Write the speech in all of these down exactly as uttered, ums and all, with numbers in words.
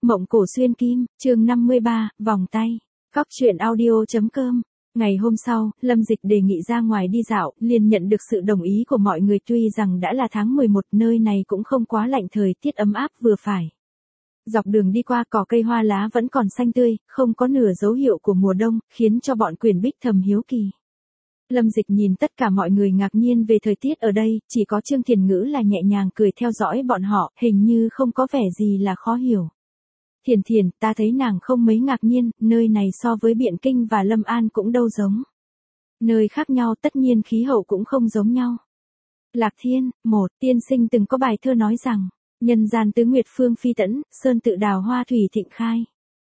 Mộng cổ xuyên kim, chương năm mươi ba, vòng tay. Cóc truyện audio.com. Ngày hôm sau, Lâm Dịch đề nghị ra ngoài đi dạo, liền nhận được sự đồng ý của mọi người, tuy rằng đã là tháng mười một, nơi này cũng không quá lạnh, thời tiết ấm áp vừa phải. Dọc đường đi qua, cỏ cây hoa lá vẫn còn xanh tươi, không có nửa dấu hiệu của mùa đông, khiến cho bọn Quyền Bích thầm hiếu kỳ. Lâm Dịch nhìn tất cả mọi người ngạc nhiên về thời tiết ở đây, chỉ có Trương Thiền Ngữ là nhẹ nhàng cười theo dõi bọn họ, hình như không có vẻ gì là khó hiểu. Thiền Thiền, ta thấy nàng không mấy ngạc nhiên, nơi này so với Biện Kinh và Lâm An cũng đâu giống. Nơi khác nhau, tất nhiên khí hậu cũng không giống nhau. Lạc Thiên, một, tiên sinh từng có bài thơ nói rằng, nhân gian tứ nguyệt phương phi tẫn, sơn tự đào hoa thủy thịnh khai.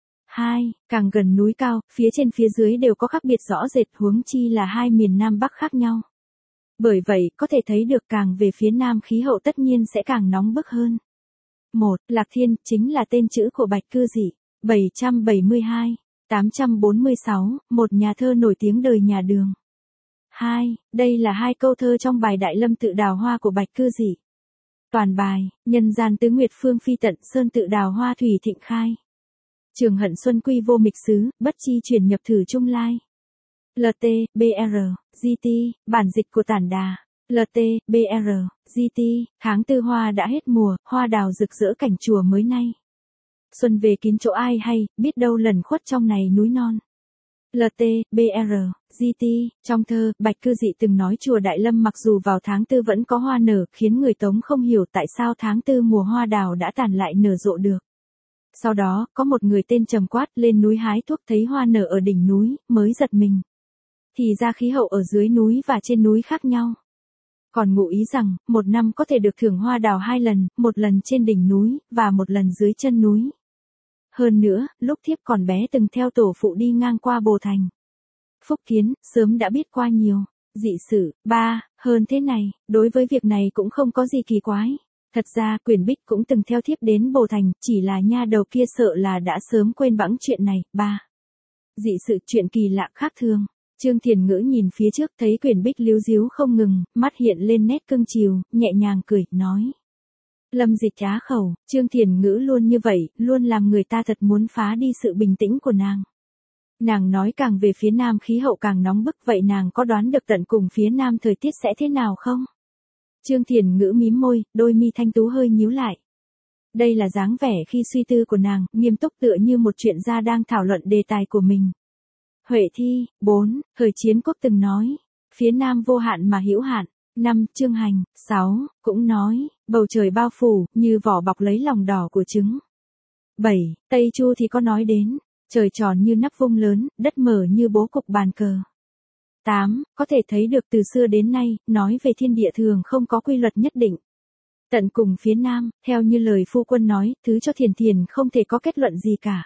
Hai, càng gần núi cao, phía trên phía dưới đều có khác biệt rõ rệt, huống chi là hai miền Nam Bắc khác nhau. Bởi vậy, có thể thấy được càng về phía Nam khí hậu tất nhiên sẽ càng nóng bức hơn. Một, Lạc Thiên, chính là tên chữ của Bạch Cư Dị, bảy trăm bảy mươi hai, tám trăm bốn mươi sáu, một nhà thơ nổi tiếng đời nhà Đường. Hai, đây là hai câu thơ trong bài Đại Lâm tự đào hoa của Bạch Cư Dị. Toàn bài, nhân gian tứ nguyệt phương phi tận, sơn tự đào hoa thủy thịnh khai. Trường hận xuân quy vô mịch xứ, bất chi chuyển nhập thử trung lai. lờ tê, bê rờ, giê tê, bản dịch của Tản Đà. lờ tê, bê rờ, giê tê, tháng tư hoa đã hết mùa, hoa đào rực rỡ cảnh chùa mới nay. Xuân về kín chỗ ai hay, biết đâu lẩn khuất trong này núi non. lờ tê, bê rờ, giê tê, trong thơ, Bạch Cư Dị từng nói chùa Đại Lâm mặc dù vào tháng tư vẫn có hoa nở, khiến người Tống không hiểu tại sao tháng tư mùa hoa đào đã tàn lại nở rộ được. Sau đó, có một người tên Trầm Quát lên núi hái thuốc thấy hoa nở ở đỉnh núi, mới giật mình. Thì ra khí hậu ở dưới núi và trên núi khác nhau. Còn ngụ ý rằng, một năm có thể được thưởng hoa đào hai lần, một lần trên đỉnh núi, và một lần dưới chân núi. Hơn nữa, lúc thiếp còn bé từng theo tổ phụ đi ngang qua Bồ Thành. Phúc Kiến, sớm đã biết qua nhiều. Dị sử, ba, hơn thế này, đối với việc này cũng không có gì kỳ quái. Thật ra, Quyền Bích cũng từng theo thiếp đến Bồ Thành, chỉ là nha đầu kia sợ là đã sớm quên bẵng chuyện này. Ba. Dị sự, chuyện kỳ lạ khác thường. Trương Thiền Ngữ nhìn phía trước thấy Quyền Bích líu díu không ngừng, mắt hiện lên nét cưng chiều, nhẹ nhàng cười, nói. Lâm Dịch á khẩu, Trương Thiền Ngữ luôn như vậy, luôn làm người ta thật muốn phá đi sự bình tĩnh của nàng. Nàng nói càng về phía Nam khí hậu càng nóng bức, vậy nàng có đoán được tận cùng phía Nam thời tiết sẽ thế nào không? Trương Thiền Ngữ mím môi, đôi mi thanh tú hơi nhíu lại. Đây là dáng vẻ khi suy tư của nàng, nghiêm túc tựa như một chuyện gia đang thảo luận đề tài của mình. Huệ Thi, bốn, Thời Chiến Quốc từng nói, phía Nam vô hạn mà hữu hạn. Năm, Chương Hành, sáu, cũng nói, bầu trời bao phủ, như vỏ bọc lấy lòng đỏ của trứng. Bảy, Tây Chu thì có nói đến, trời tròn như nắp vung lớn, đất mở như bố cục bàn cờ. Tám, có thể thấy được từ xưa đến nay, nói về thiên địa thường không có quy luật nhất định. Tận cùng phía Nam, theo như lời phu quân nói, thứ cho Thiền Thiền không thể có kết luận gì cả.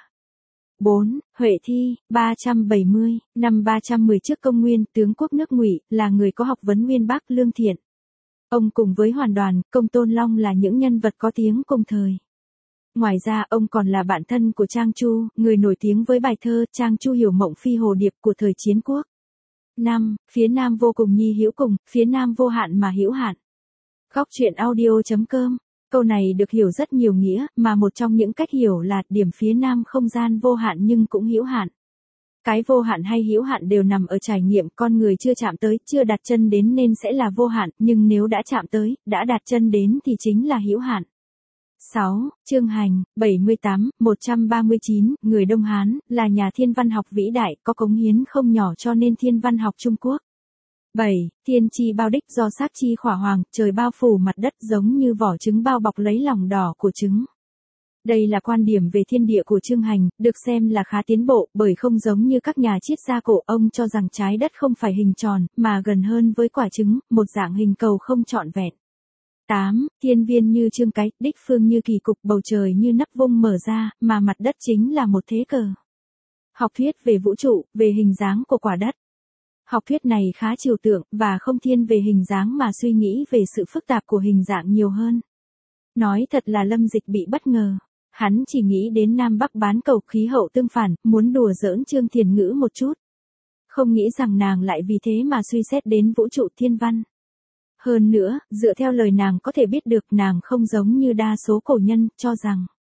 bốn. Huệ Thi, ba trăm bảy mươi, năm ba trăm mười trước công nguyên, tướng quốc nước Ngụy, là người có học vấn uyên bác lương thiện. Ông cùng với Hoàn Đoàn, Công Tôn Long là những nhân vật có tiếng cùng thời. Ngoài ra, ông còn là bạn thân của Trang Chu, người nổi tiếng với bài thơ Trang Chu hiểu mộng phi hồ điệp của thời chiến quốc. năm. Phía Nam vô cùng nhi hữu cùng, phía Nam vô hạn mà hữu hạn. Cóc truyện audio.com. Câu này được hiểu rất nhiều nghĩa, mà một trong những cách hiểu là điểm phía Nam không gian vô hạn nhưng cũng hữu hạn. Cái vô hạn hay hữu hạn đều nằm ở trải nghiệm, con người chưa chạm tới, chưa đặt chân đến nên sẽ là vô hạn, nhưng nếu đã chạm tới, đã đặt chân đến thì chính là hữu hạn. sáu. Chương Hành, bảy mươi tám, một trăm ba mươi chín, người Đông Hán, là nhà thiên văn học vĩ đại, có cống hiến không nhỏ cho nên thiên văn học Trung Quốc. bảy. Thiên chi bao đích do sát chi khỏa hoàng, trời bao phủ mặt đất giống như vỏ trứng bao bọc lấy lòng đỏ của trứng. Đây là quan điểm về thiên địa của Chương Hành, được xem là khá tiến bộ, bởi không giống như các nhà triết gia cổ, ông cho rằng trái đất không phải hình tròn, mà gần hơn với quả trứng, một dạng hình cầu không trọn vẹn. tám. Thiên viên như trương cái, đích phương như kỳ cục, bầu trời như nắp vung mở ra, mà mặt đất chính là một thế cờ. Học thuyết về vũ trụ, về hình dáng của quả đất. Học thuyết này khá trừu tượng, và không thiên về hình dáng mà suy nghĩ về sự phức tạp của hình dạng nhiều hơn. Nói thật là Lâm Dịch bị bất ngờ. Hắn chỉ nghĩ đến Nam Bắc bán cầu khí hậu tương phản, muốn đùa giỡn Trương Thiền Ngữ một chút. Không nghĩ rằng nàng lại vì thế mà suy xét đến vũ trụ thiên văn. Hơn nữa, dựa theo lời nàng có thể biết được nàng không giống như đa số cổ nhân, cho rằng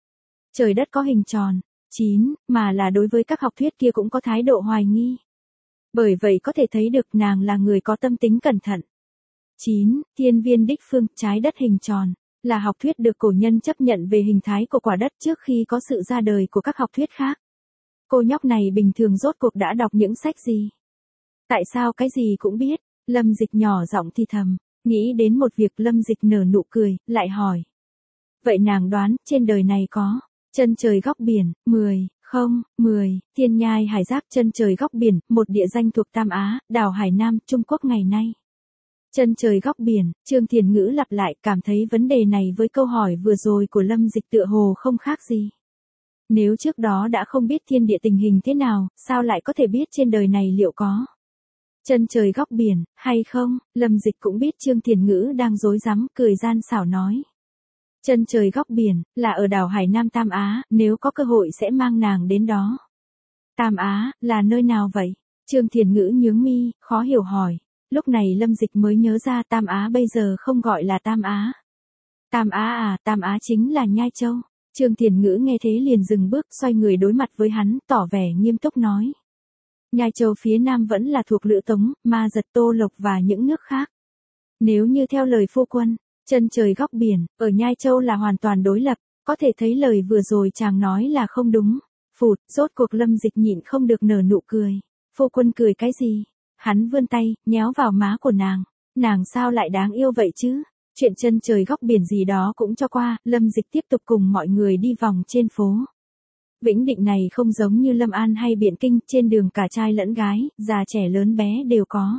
Trời đất có hình tròn. chín. Mà là đối với các học thuyết kia cũng có thái độ hoài nghi. Bởi vậy có thể thấy được nàng là người có tâm tính cẩn thận. chín. Thiên viên đích phương, trái đất hình tròn, là học thuyết được cổ nhân chấp nhận về hình thái của quả đất trước khi có sự ra đời của các học thuyết khác. Cô nhóc này bình thường rốt cuộc đã đọc những sách gì? Tại sao cái gì cũng biết? Lâm Dịch nhỏ giọng thì thầm, nghĩ đến một việc. Lâm Dịch nở nụ cười, lại hỏi. Vậy nàng đoán, trên đời này có chân trời góc biển, mười, không, mười, thiên nhai hải giáp. Chân trời góc biển, một địa danh thuộc Tam Á, đảo Hải Nam, Trung Quốc ngày nay. Chân trời góc biển, Trương Thiền Ngữ lặp lại, cảm thấy vấn đề này với câu hỏi vừa rồi của Lâm Dịch tựa hồ không khác gì. Nếu trước đó đã không biết thiên địa tình hình thế nào, sao lại có thể biết trên đời này liệu có chân trời góc biển, hay không? Lâm Dịch cũng biết Trương Thiền Ngữ đang dối rắm, cười gian xảo nói. Chân trời góc biển, là ở đảo Hải Nam Tam Á, nếu có cơ hội sẽ mang nàng đến đó. Tam Á, là nơi nào vậy? Trương Thiền Ngữ nhướng mi, khó hiểu hỏi. Lúc này Lâm Dịch mới nhớ ra Tam Á bây giờ không gọi là Tam Á. Tam Á à, Tam Á chính là Nhai Châu. Trương Thiền Ngữ nghe thế liền dừng bước, xoay người đối mặt với hắn, tỏ vẻ nghiêm túc nói. Nhai Châu phía nam vẫn là thuộc Lữ Tống, Ma Giật, Tô Lộc và những nước khác. Nếu như theo lời phu quân, chân trời góc biển, ở Nhai Châu là hoàn toàn đối lập, có thể thấy lời vừa rồi chàng nói là không đúng. Phụt, rốt cuộc Lâm Dịch nhịn không được nở nụ cười. Phu quân cười cái gì? Hắn vươn tay, nhéo vào má của nàng. Nàng sao lại đáng yêu vậy chứ? Chuyện chân trời góc biển gì đó cũng cho qua, Lâm Dịch tiếp tục cùng mọi người đi vòng trên phố. Vĩnh Định này không giống như Lâm An hay Biện Kinh, trên đường cả trai lẫn gái, già trẻ lớn bé đều có.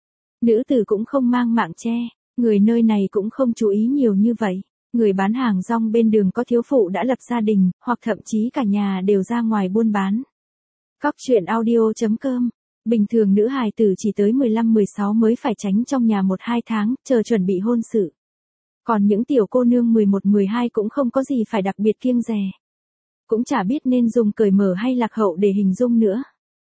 Nữ tử cũng không mang mạng che, người nơi này cũng không chú ý nhiều như vậy. Người bán hàng rong bên đường có thiếu phụ đã lập gia đình, hoặc thậm chí cả nhà đều ra ngoài buôn bán. Cóc truyện audio chấm com. Bình thường nữ hài tử chỉ tới mười lăm mười sáu mới phải tránh trong nhà một hai tháng, chờ chuẩn bị hôn sự. Còn những tiểu cô nương mười một mười hai cũng không có gì phải đặc biệt kiêng dè. Cũng chả biết nên dùng cởi mở hay lạc hậu để hình dung nữa.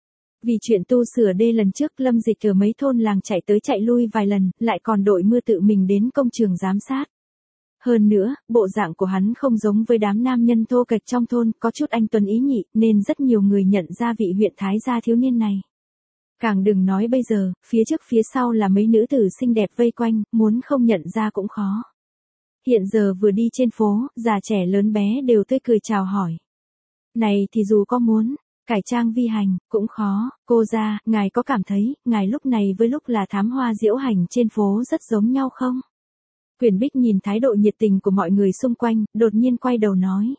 Vì chuyện tu sửa đê lần trước, Lâm Dịch ở mấy thôn làng chạy tới chạy lui vài lần, lại còn đội mưa tự mình đến công trường giám sát. Hơn nữa, bộ dạng của hắn không giống với đám nam nhân thô kệch trong thôn, có chút anh tuấn ý nhị, nên rất nhiều người nhận ra vị huyện thái gia thiếu niên này. Càng đừng nói bây giờ, phía trước phía sau là mấy nữ tử xinh đẹp vây quanh, muốn không nhận ra cũng khó. Hiện giờ vừa đi trên phố, già trẻ lớn bé đều tươi cười chào hỏi. Này thì dù có muốn cải trang vi hành, cũng khó. Cô ra, ngài có cảm thấy, ngài lúc này với lúc là thám hoa diễu hành trên phố rất giống nhau không? Quyền Bích nhìn thái độ nhiệt tình của mọi người xung quanh, đột nhiên quay đầu nói.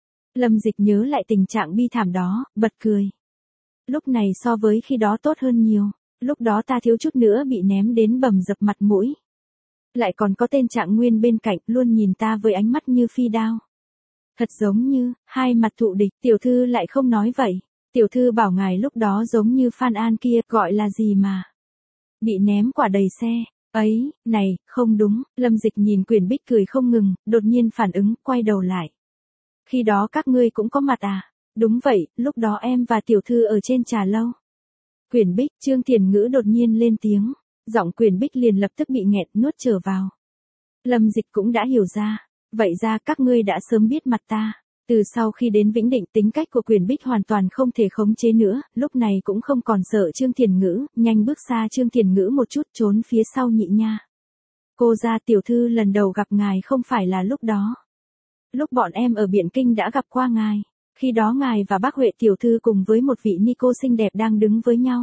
Lâm Dịch nhớ lại tình trạng bi thảm đó, bật cười. Lúc này so với khi đó tốt hơn nhiều, lúc đó ta thiếu chút nữa bị ném đến bầm dập mặt mũi. Lại còn có tên Trạng Nguyên bên cạnh, luôn nhìn ta với ánh mắt như phi đao. Thật giống như, hai mặt thụ địch. Tiểu thư lại không nói vậy. Tiểu thư bảo ngài lúc đó giống như Phan An kia, gọi là gì mà. Bị ném quả đầy xe. Ấy, này, không đúng. Lâm Dịch nhìn Quyền Bích cười không ngừng, đột nhiên phản ứng, quay đầu lại. Khi đó các ngươi cũng có mặt à? Đúng vậy, lúc đó em và tiểu thư ở trên trà lâu. Quyền Bích, Trương Thiền Ngữ đột nhiên lên tiếng. Giọng Quyền Bích liền lập tức bị nghẹn, nuốt trở vào. Lâm Dịch cũng đã hiểu ra. Vậy ra các ngươi đã sớm biết mặt ta. Từ sau khi đến Vĩnh Định, tính cách của Quyền Bích hoàn toàn không thể khống chế nữa, lúc này cũng không còn sợ Trương Thiền Ngữ, nhanh bước xa Trương Thiền Ngữ một chút, trốn phía sau Nhị Nha. Cô ra, tiểu thư lần đầu gặp ngài không phải là lúc đó. Lúc bọn em ở Biện Kinh đã gặp qua ngài. Khi đó ngài và bác Huệ tiểu thư cùng với một vị ni cô xinh đẹp đang đứng với nhau.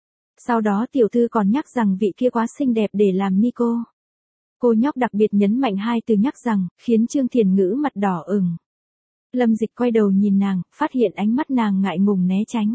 Sau đó tiểu thư còn nhắc rằng vị kia quá xinh đẹp để làm ni cô. Cô nhóc đặc biệt nhấn mạnh hai từ nhắc rằng, khiến Trương Thiền Ngữ mặt đỏ ửng. Lâm Dịch quay đầu nhìn nàng, phát hiện ánh mắt nàng ngại ngùng né tránh.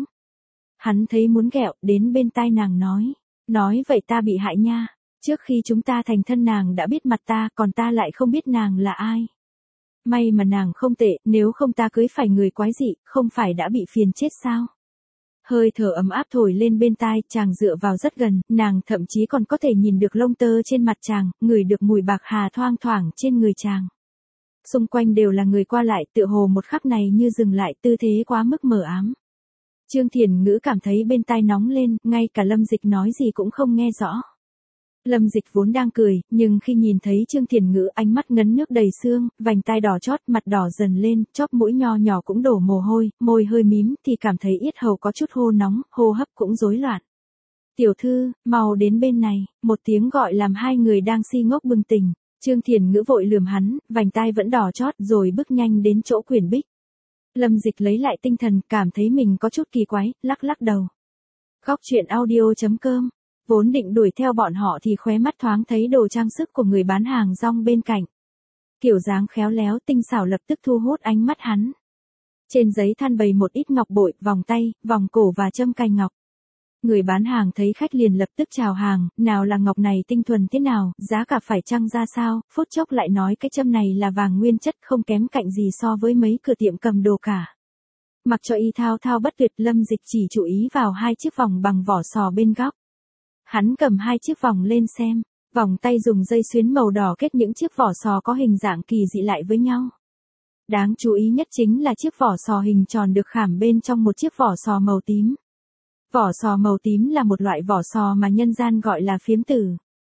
Hắn thấy muốn ghẹo, đến bên tai nàng nói. Nói vậy ta bị hại nha. Trước khi chúng ta thành thân nàng đã biết mặt ta, còn ta lại không biết nàng là ai. May mà nàng không tệ, nếu không ta cưới phải người quái dị, không phải đã bị phiền chết sao? Hơi thở ấm áp thổi lên bên tai, chàng dựa vào rất gần, nàng thậm chí còn có thể nhìn được lông tơ trên mặt chàng, ngửi được mùi bạc hà thoang thoảng trên người chàng. Xung quanh đều là người qua lại, tựa hồ một khắc này như dừng lại, tư thế quá mức mờ ám. Trương Thiền Ngữ cảm thấy bên tai nóng lên, ngay cả Lâm Dịch nói gì cũng không nghe rõ. Lâm Dịch vốn đang cười, nhưng khi nhìn thấy Trương Thiền Ngữ ánh mắt ngấn nước đầy xương, vành tai đỏ chót, mặt đỏ dần lên, chóp mũi nho nhỏ cũng đổ mồ hôi, môi hơi mím thì cảm thấy yết hầu có chút hô nóng, hô hấp cũng rối loạn. Tiểu thư, mau đến bên này, một tiếng gọi làm hai người đang si ngốc bừng tỉnh. Trương Thiền Ngữ vội lườm hắn, vành tai vẫn đỏ chót rồi bước nhanh đến chỗ Quyển Bích. Lâm Dịch lấy lại tinh thần, cảm thấy mình có chút kỳ quái, lắc lắc đầu. Góc truyện audio chấm com. Vốn định đuổi theo bọn họ thì khóe mắt thoáng thấy đồ trang sức của người bán hàng rong bên cạnh. Kiểu dáng khéo léo tinh xảo lập tức thu hút ánh mắt hắn. Trên giấy than bày một ít ngọc bội, vòng tay, vòng cổ và châm cành ngọc. Người bán hàng thấy khách liền lập tức chào hàng, nào là ngọc này tinh thuần thế nào, giá cả phải chăng ra sao, phút chốc lại nói cái châm này là vàng nguyên chất không kém cạnh gì so với mấy cửa tiệm cầm đồ cả. Mặc cho y thao thao bất tuyệt, Lâm Dịch chỉ chú ý vào hai chiếc vòng bằng vỏ sò bên góc. Hắn cầm hai chiếc vòng lên xem, vòng tay dùng dây xuyến màu đỏ kết những chiếc vỏ sò có hình dạng kỳ dị lại với nhau. Đáng chú ý nhất chính là chiếc vỏ sò hình tròn được khảm bên trong một chiếc vỏ sò màu tím. Vỏ sò màu tím là một loại vỏ sò mà nhân gian gọi là phiếm tử.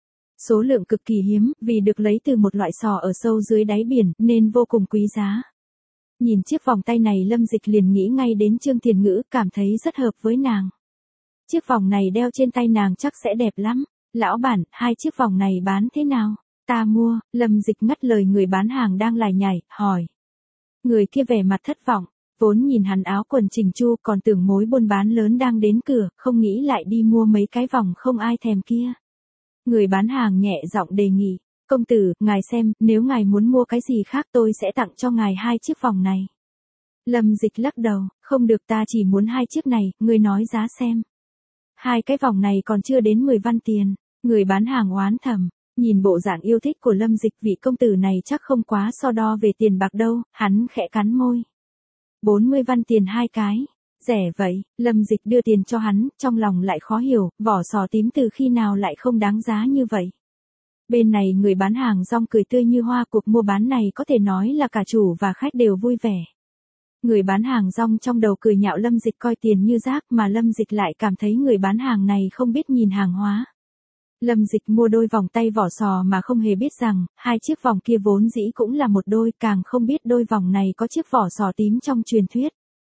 Số lượng cực kỳ hiếm, vì được lấy từ một loại sò ở sâu dưới đáy biển, nên vô cùng quý giá. Nhìn chiếc vòng tay này Lâm Dịch liền nghĩ ngay đến Trương Thiền Ngữ, cảm thấy rất hợp với nàng. Chiếc vòng này đeo trên tay nàng chắc sẽ đẹp lắm. Lão bản, hai chiếc vòng này bán thế nào? Ta mua. Lâm Dịch ngắt lời người bán hàng đang lải nhải, hỏi. Người kia vẻ mặt thất vọng, vốn nhìn hắn áo quần chỉnh chu còn tưởng mối buôn bán lớn đang đến cửa, không nghĩ lại đi mua mấy cái vòng không ai thèm kia. Người bán hàng nhẹ giọng đề nghị, công tử, ngài xem, nếu ngài muốn mua cái gì khác tôi sẽ tặng cho ngài hai chiếc vòng này. Lâm Dịch lắc đầu, không được, ta chỉ muốn hai chiếc này, ngươi nói giá xem. Hai cái vòng này còn chưa đến mười văn tiền. Người bán hàng oán thầm, nhìn bộ dạng yêu thích của Lâm Dịch, vị công tử này chắc không quá so đo về tiền bạc đâu, hắn khẽ cắn môi. bốn mươi văn tiền hai cái, rẻ vậy. Lâm Dịch đưa tiền cho hắn, trong lòng lại khó hiểu, vỏ sò tím từ khi nào lại không đáng giá như vậy. Bên này người bán hàng rong cười tươi như hoa, cuộc mua bán này có thể nói là cả chủ và khách đều vui vẻ. Người bán hàng rong trong đầu cười nhạo Lâm Dịch coi tiền như rác, mà Lâm Dịch lại cảm thấy người bán hàng này không biết nhìn hàng hóa. Lâm Dịch mua đôi vòng tay vỏ sò mà không hề biết rằng, hai chiếc vòng kia vốn dĩ cũng là một đôi, càng không biết đôi vòng này có chiếc vỏ sò tím trong truyền thuyết.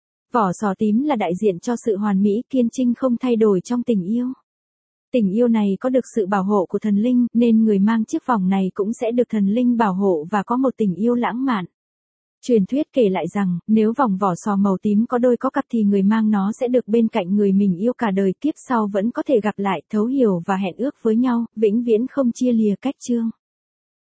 Vỏ sò tím là đại diện cho sự hoàn mỹ kiên trinh không thay đổi trong tình yêu. Tình yêu này có được sự bảo hộ của thần linh, nên người mang chiếc vòng này cũng sẽ được thần linh bảo hộ và có một tình yêu lãng mạn. Truyền thuyết kể lại rằng, nếu vòng vỏ sò màu tím có đôi có cặp thì người mang nó sẽ được bên cạnh người mình yêu cả đời, kiếp sau vẫn có thể gặp lại, thấu hiểu và hẹn ước với nhau, vĩnh viễn không chia lìa cách chương.